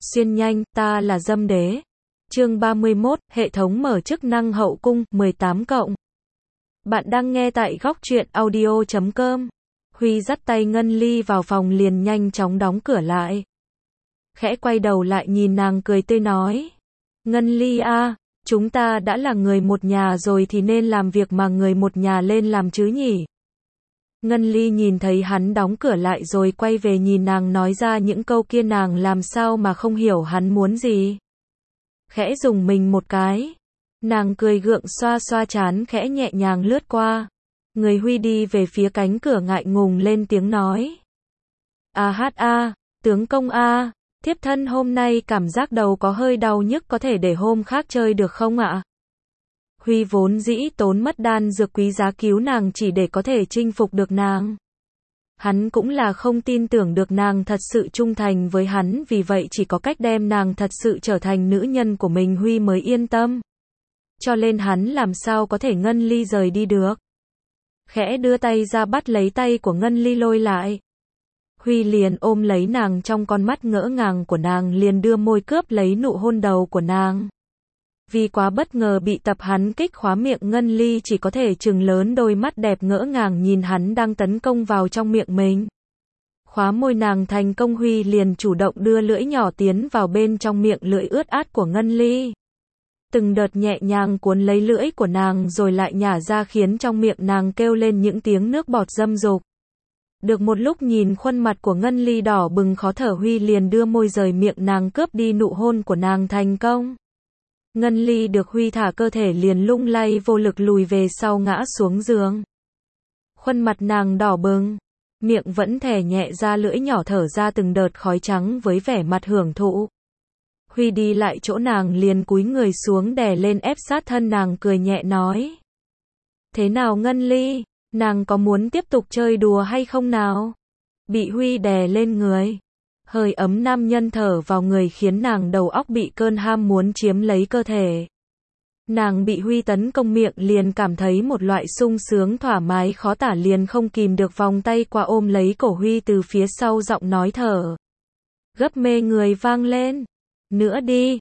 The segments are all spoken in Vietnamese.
Xuyên nhanh, ta là Dâm Đế. Chương 31, hệ thống mở chức năng hậu cung, 18 cộng. Bạn đang nghe tại góc truyện audio.com. Huy dắt tay Ngân Ly vào phòng liền nhanh chóng đóng cửa lại. Khẽ quay đầu lại nhìn nàng cười tươi nói. Ngân Ly à, chúng ta đã là người một nhà rồi thì nên làm việc mà người một nhà lên làm chứ nhỉ? Ngân Ly nhìn thấy hắn đóng cửa lại rồi quay về nhìn nàng nói ra những câu kia, nàng làm sao mà không hiểu hắn muốn gì. Khẽ dùng mình một cái. Nàng cười gượng xoa xoa trán khẽ nhẹ nhàng lướt qua. Người Huy đi về phía cánh cửa ngại ngùng lên tiếng nói. Tướng công thiếp thân hôm nay cảm giác đầu có hơi đau nhức, có thể để hôm khác chơi được không ạ? Huy vốn dĩ tốn mất đan dược quý giá cứu nàng chỉ để có thể chinh phục được nàng. Hắn cũng là không tin tưởng được nàng thật sự trung thành với hắn, vì vậy chỉ có cách đem nàng thật sự trở thành nữ nhân của mình Huy mới yên tâm. Cho nên hắn làm sao có thể Ngân Ly rời đi được. Khẽ đưa tay ra bắt lấy tay của Ngân Ly lôi lại. Huy liền ôm lấy nàng, trong con mắt ngỡ ngàng của nàng liền đưa môi cướp lấy nụ hôn đầu của nàng. Vì quá bất ngờ bị tập hắn kích khóa miệng, Ngân Ly chỉ có thể trừng lớn đôi mắt đẹp ngỡ ngàng nhìn hắn đang tấn công vào trong miệng mình. Khóa môi nàng thành công, Huy liền chủ động đưa lưỡi nhỏ tiến vào bên trong miệng lưỡi ướt át của Ngân Ly. Từng đợt nhẹ nhàng cuốn lấy lưỡi của nàng rồi lại nhả ra khiến trong miệng nàng kêu lên những tiếng nước bọt dâm dục. Được một lúc nhìn khuôn mặt của Ngân Ly đỏ bừng khó thở, Huy liền đưa môi rời miệng nàng cướp đi nụ hôn của nàng thành công. Ngân Ly được Huy thả cơ thể liền lung lay vô lực lùi về sau ngã xuống giường. Khuôn mặt nàng đỏ bừng, miệng vẫn thè nhẹ ra lưỡi nhỏ thở ra từng đợt khói trắng với vẻ mặt hưởng thụ. Huy đi lại chỗ nàng liền cúi người xuống đè lên ép sát thân nàng, cười nhẹ nói. Thế nào Ngân Ly, nàng có muốn tiếp tục chơi đùa hay không nào? Bị Huy đè lên người. Hơi ấm nam nhân thở vào người khiến nàng đầu óc bị cơn ham muốn chiếm lấy cơ thể. Nàng bị Huy tấn công miệng liền cảm thấy một loại sung sướng thoải mái khó tả, liền không kìm được vòng tay qua ôm lấy cổ Huy từ phía sau, giọng nói thở gấp mê người vang lên. Nữa đi,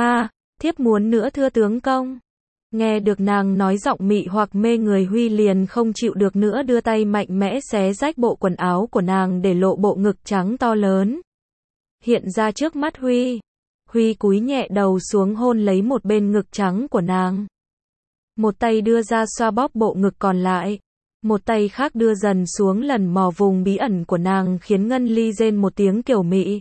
thiếp muốn nữa thưa tướng công. Nghe được nàng nói giọng mị hoặc mê người, Huy liền không chịu được nữa, đưa tay mạnh mẽ xé rách bộ quần áo của nàng để lộ bộ ngực trắng to lớn hiện ra trước mắt Huy. Huy cúi nhẹ đầu xuống hôn lấy một bên ngực trắng của nàng. Một tay đưa ra xoa bóp bộ ngực còn lại. Một tay khác đưa dần xuống lần mò vùng bí ẩn của nàng khiến Ngân Ly rên một tiếng kiểu mị.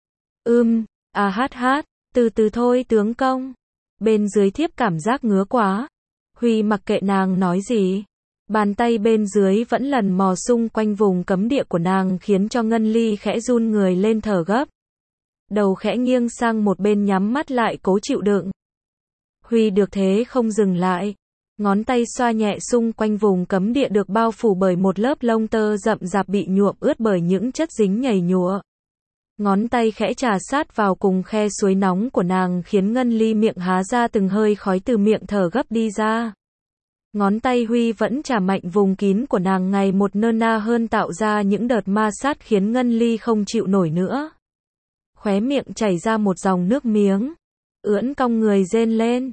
Từ từ thôi tướng công. Bên dưới thiếp cảm giác ngứa quá. Huy mặc kệ nàng nói gì. Bàn tay bên dưới vẫn lần mò xung quanh vùng cấm địa của nàng khiến cho Ngân Ly khẽ run người lên thở gấp. Đầu khẽ nghiêng sang một bên nhắm mắt lại cố chịu đựng. Huy được thế không dừng lại. Ngón tay xoa nhẹ xung quanh vùng cấm địa được bao phủ bởi một lớp lông tơ rậm rạp bị nhuộm ướt bởi những chất dính nhầy nhụa. Ngón tay khẽ trà sát vào cùng khe suối nóng của nàng khiến Ngân Ly miệng há ra, từng hơi khói từ miệng thở gấp đi ra. Ngón tay Huy vẫn chà mạnh vùng kín của nàng ngày một nơ na hơn, tạo ra những đợt ma sát khiến Ngân Ly không chịu nổi nữa. Khóe miệng chảy ra một dòng nước miếng. Ưỡn cong người rên lên.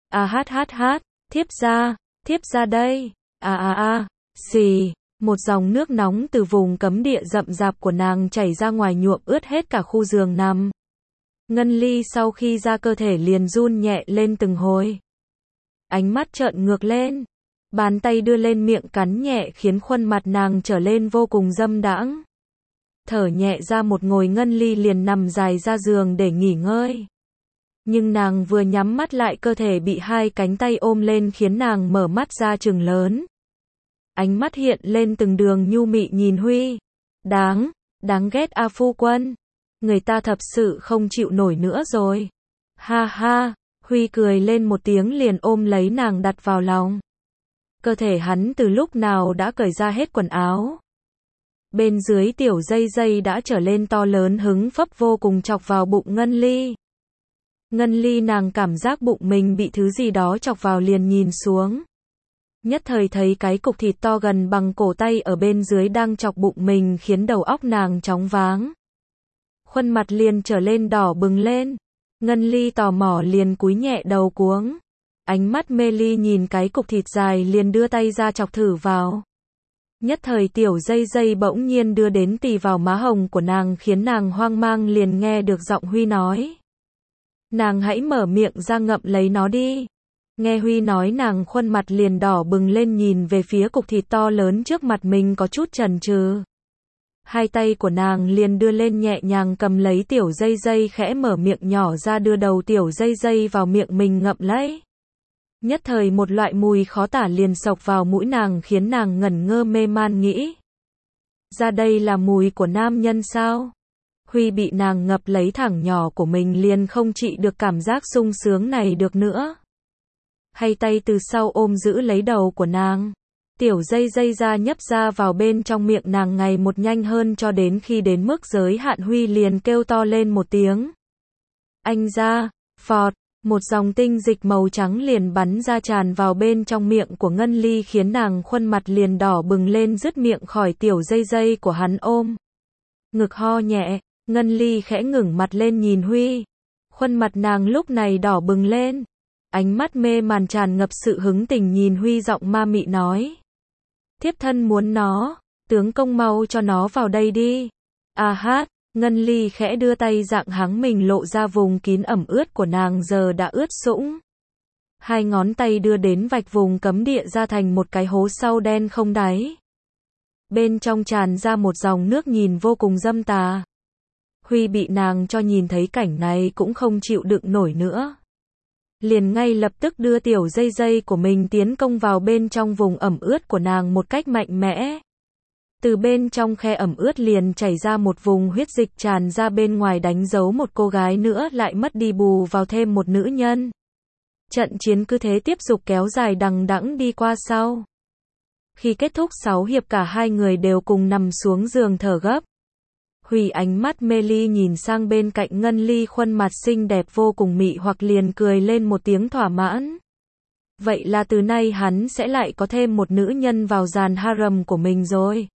Thiếp ra đây. Xì. Một dòng nước nóng từ vùng cấm địa rậm rạp của nàng chảy ra ngoài nhuộm ướt hết cả khu giường nằm. Ngân Ly sau khi ra cơ thể liền run nhẹ lên từng hồi. Ánh mắt trợn ngược lên. Bàn tay đưa lên miệng cắn nhẹ khiến khuôn mặt nàng trở lên vô cùng dâm đãng. Thở nhẹ ra một ngồi, Ngân Ly liền nằm dài ra giường để nghỉ ngơi. Nhưng nàng vừa nhắm mắt lại, cơ thể bị hai cánh tay ôm lên khiến nàng mở mắt ra trừng lớn. Ánh mắt hiện lên từng đường nhu mị nhìn Huy. Đáng ghét phu quân. Người ta thật sự không chịu nổi nữa rồi. Huy cười lên một tiếng liền ôm lấy nàng đặt vào lòng. Cơ thể hắn từ lúc nào đã cởi ra hết quần áo. Bên dưới tiểu dây dây đã trở lên to lớn hứng phấp vô cùng chọc vào bụng Ngân Ly. Ngân Ly nàng cảm giác bụng mình bị thứ gì đó chọc vào liền nhìn xuống. Nhất thời thấy cái cục thịt to gần bằng cổ tay ở bên dưới đang chọc bụng mình khiến đầu óc nàng chóng váng. khuôn mặt liền trở lên đỏ bừng lên. Ngân Ly tò mò liền cúi nhẹ đầu cuống. Ánh mắt mê ly nhìn cái cục thịt dài liền đưa tay ra chọc thử vào. Nhất thời tiểu dây dây bỗng nhiên đưa đến tì vào má hồng của nàng khiến nàng hoang mang liền nghe được giọng Huy nói. Nàng hãy mở miệng ra ngậm lấy nó đi. Nghe Huy nói nàng khuôn mặt liền đỏ bừng lên nhìn về phía cục thịt to lớn trước mặt mình có chút chần chừ. Hai tay của nàng liền đưa lên nhẹ nhàng cầm lấy tiểu dây dây khẽ mở miệng nhỏ ra đưa đầu tiểu dây dây vào miệng mình ngậm lấy. Nhất thời một loại mùi khó tả liền xộc vào mũi nàng khiến nàng ngẩn ngơ mê man nghĩ. Ra đây là mùi của nam nhân sao? Huy bị nàng ngập lấy thẳng nhỏ của mình liền không trị được cảm giác sung sướng này được nữa. Hay tay từ sau ôm giữ lấy đầu của nàng. Tiểu dây dây ra nhấp ra vào bên trong miệng nàng ngày một nhanh hơn cho đến khi đến mức giới hạn Huy liền kêu to lên một tiếng. Anh ra, phọt, một dòng tinh dịch màu trắng liền bắn ra tràn vào bên trong miệng của Ngân Ly khiến nàng khuôn mặt liền đỏ bừng lên dứt miệng khỏi tiểu dây dây của hắn ôm. Ngực ho nhẹ, Ngân Ly khẽ ngẩng mặt lên nhìn Huy. Khuôn mặt nàng lúc này đỏ bừng lên. Ánh mắt mê màn tràn ngập sự hứng tình nhìn Huy giọng ma mị nói. Thiếp thân muốn nó, tướng công mau cho nó vào đây đi. À hát, Ngân Ly khẽ đưa tay dạng háng mình lộ ra vùng kín ẩm ướt của nàng giờ đã ướt sũng. Hai ngón tay đưa đến vạch vùng cấm địa ra thành một cái hố sâu đen không đáy. Bên trong tràn ra một dòng nước nhìn vô cùng dâm tà. Huy bị nàng cho nhìn thấy cảnh này cũng không chịu đựng nổi nữa. Liền ngay lập tức đưa tiểu dây dây của mình tiến công vào bên trong vùng ẩm ướt của nàng một cách mạnh mẽ. Từ bên trong khe ẩm ướt liền chảy ra một vùng huyết dịch tràn ra bên ngoài đánh dấu một cô gái nữa lại mất đi bù vào thêm một nữ nhân. Trận chiến cứ thế tiếp tục kéo dài đằng đẵng đi qua sau. Khi kết thúc 6 hiệp cả hai người đều cùng nằm xuống giường thở gấp. Huy ánh mắt mê ly nhìn sang bên cạnh Ngân Ly khuôn mặt xinh đẹp vô cùng mị hoặc liền cười lên một tiếng thỏa mãn. Vậy là từ nay hắn sẽ lại có thêm một nữ nhân vào dàn harem của mình rồi.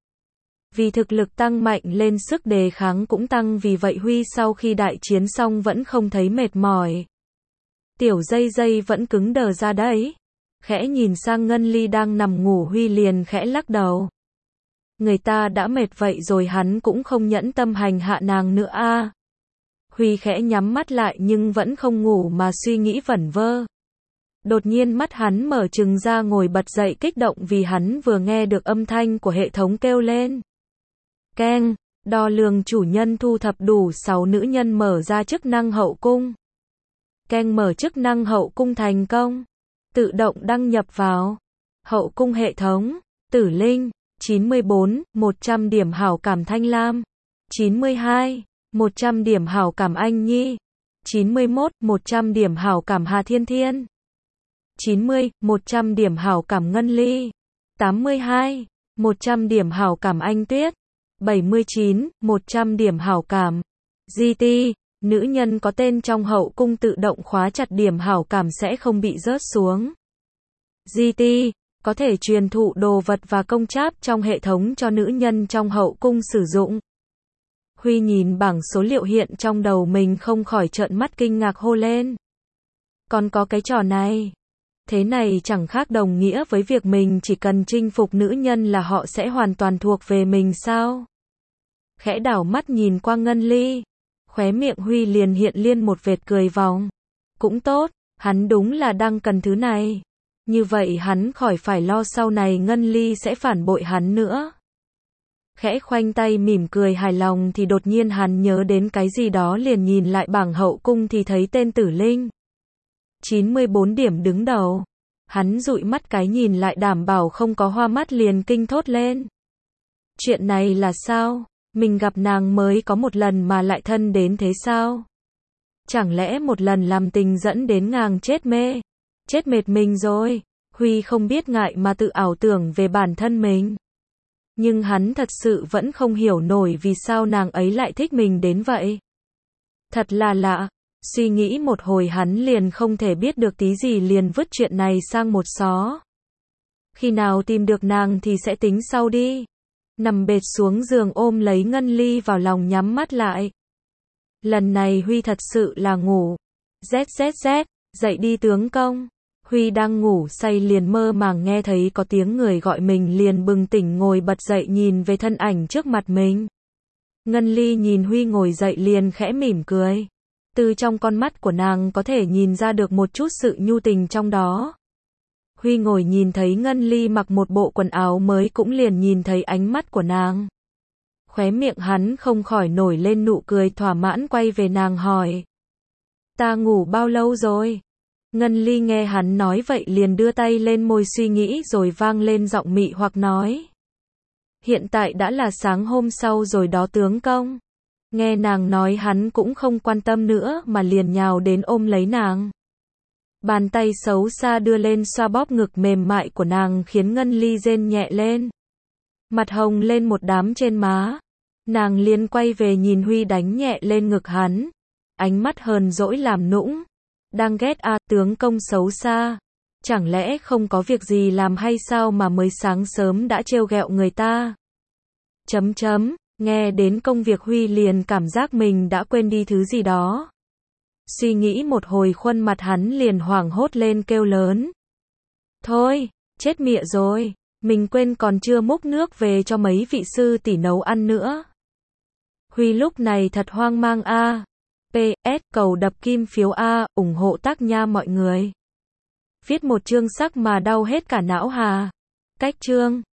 Vì thực lực tăng mạnh lên sức đề kháng cũng tăng vì vậy Huy sau khi đại chiến xong vẫn không thấy mệt mỏi. Tiểu dây dây vẫn cứng đờ ra đấy. Khẽ nhìn sang Ngân Ly đang nằm ngủ Huy liền khẽ lắc đầu. Người ta đã mệt vậy rồi hắn cũng không nhẫn tâm hành hạ nàng nữa a. Huy khẽ nhắm mắt lại nhưng vẫn không ngủ mà suy nghĩ vẩn vơ. Đột nhiên mắt hắn mở trừng ra ngồi bật dậy kích động vì hắn vừa nghe được âm thanh của hệ thống kêu lên. Keng, đo lường chủ nhân thu thập đủ 6 nữ nhân mở ra chức năng hậu cung. Keng mở chức năng hậu cung thành công. Tự động đăng nhập vào. Hậu cung hệ thống. Tử Linh. 94, 100 điểm hảo cảm Thanh Lam. 92, 100 điểm hảo cảm Anh Nhi. 91, 100 điểm hảo cảm Hà Thiên Thiên. 90, 100 điểm hảo cảm Ngân Ly. 82, 100 điểm hảo cảm Anh Tuyết. 79, 100 điểm hảo cảm GT. Nữ nhân có tên trong hậu cung tự động khóa chặt điểm hảo cảm sẽ không bị rớt xuống. GT. Có thể truyền thụ đồ vật và công tráp trong hệ thống cho nữ nhân trong hậu cung sử dụng. Huy nhìn bảng số liệu hiện trong đầu mình không khỏi trợn mắt kinh ngạc hô lên. Còn có cái trò này. Thế này chẳng khác đồng nghĩa với việc mình chỉ cần chinh phục nữ nhân là họ sẽ hoàn toàn thuộc về mình sao? Khẽ đảo mắt nhìn qua Ngân Ly. Khóe miệng Huy liền hiện lên một vệt cười vòng. Cũng tốt, hắn đúng là đang cần thứ này. Như vậy hắn khỏi phải lo sau này Ngân Ly sẽ phản bội hắn nữa. Khẽ khoanh tay mỉm cười hài lòng thì đột nhiên hắn nhớ đến cái gì đó liền nhìn lại bảng hậu cung thì thấy tên Tử Linh. 94 điểm đứng đầu. Hắn dụi mắt cái nhìn lại đảm bảo không có hoa mắt liền kinh thốt lên. Chuyện này là sao? Mình gặp nàng mới có một lần mà lại thân đến thế sao? Chẳng lẽ một lần làm tình dẫn đến nàng chết mê? Chết mệt mình rồi. Huy không biết ngại mà tự ảo tưởng về bản thân mình. Nhưng hắn thật sự vẫn không hiểu nổi vì sao nàng ấy lại thích mình đến vậy. Thật là lạ. Suy nghĩ một hồi hắn liền không thể biết được tí gì liền vứt chuyện này sang một xó. Khi nào tìm được nàng thì sẽ tính sau đi. Nằm bệt xuống giường ôm lấy Ngân Ly vào lòng nhắm mắt lại. Lần này Huy thật sự là ngủ. ZZZ, dậy đi tướng công. Huy đang ngủ say liền mơ màng nghe thấy có tiếng người gọi mình liền bừng tỉnh ngồi bật dậy nhìn về thân ảnh trước mặt mình. Ngân Ly nhìn Huy ngồi dậy liền khẽ mỉm cười. Từ trong con mắt của nàng có thể nhìn ra được một chút sự nhu tình trong đó. Huy ngồi nhìn thấy Ngân Ly mặc một bộ quần áo mới cũng liền nhìn thấy ánh mắt của nàng. Khóe miệng hắn không khỏi nổi lên nụ cười thỏa mãn quay về nàng hỏi. Ta ngủ bao lâu rồi? Ngân Ly nghe hắn nói vậy liền đưa tay lên môi suy nghĩ rồi vang lên giọng mị hoặc nói. Hiện tại đã là sáng hôm sau rồi đó tướng công. Nghe nàng nói hắn cũng không quan tâm nữa mà liền nhào đến ôm lấy nàng. Bàn tay xấu xa đưa lên xoa bóp ngực mềm mại của nàng khiến Ngân Ly rên nhẹ lên. Mặt hồng lên một đám trên má. Nàng liền quay về nhìn Huy đánh nhẹ lên ngực hắn. Ánh mắt hờn dỗi làm nũng. Đang ghét à tướng công xấu xa. Chẳng lẽ không có việc gì làm hay sao mà mới sáng sớm đã trêu ghẹo người ta. Nghe đến công việc Huy liền cảm giác mình đã quên đi thứ gì đó. Suy nghĩ một hồi khuôn mặt hắn liền hoảng hốt lên kêu lớn. Thôi, chết mịa rồi, mình quên còn chưa múc nước về cho mấy vị sư tỷ nấu ăn nữa. Huy lúc này thật hoang mang a. PS, cầu đập kim phiếu A, ủng hộ tác nha mọi người. Viết một chương sắc mà đau hết cả não hà. Cách chương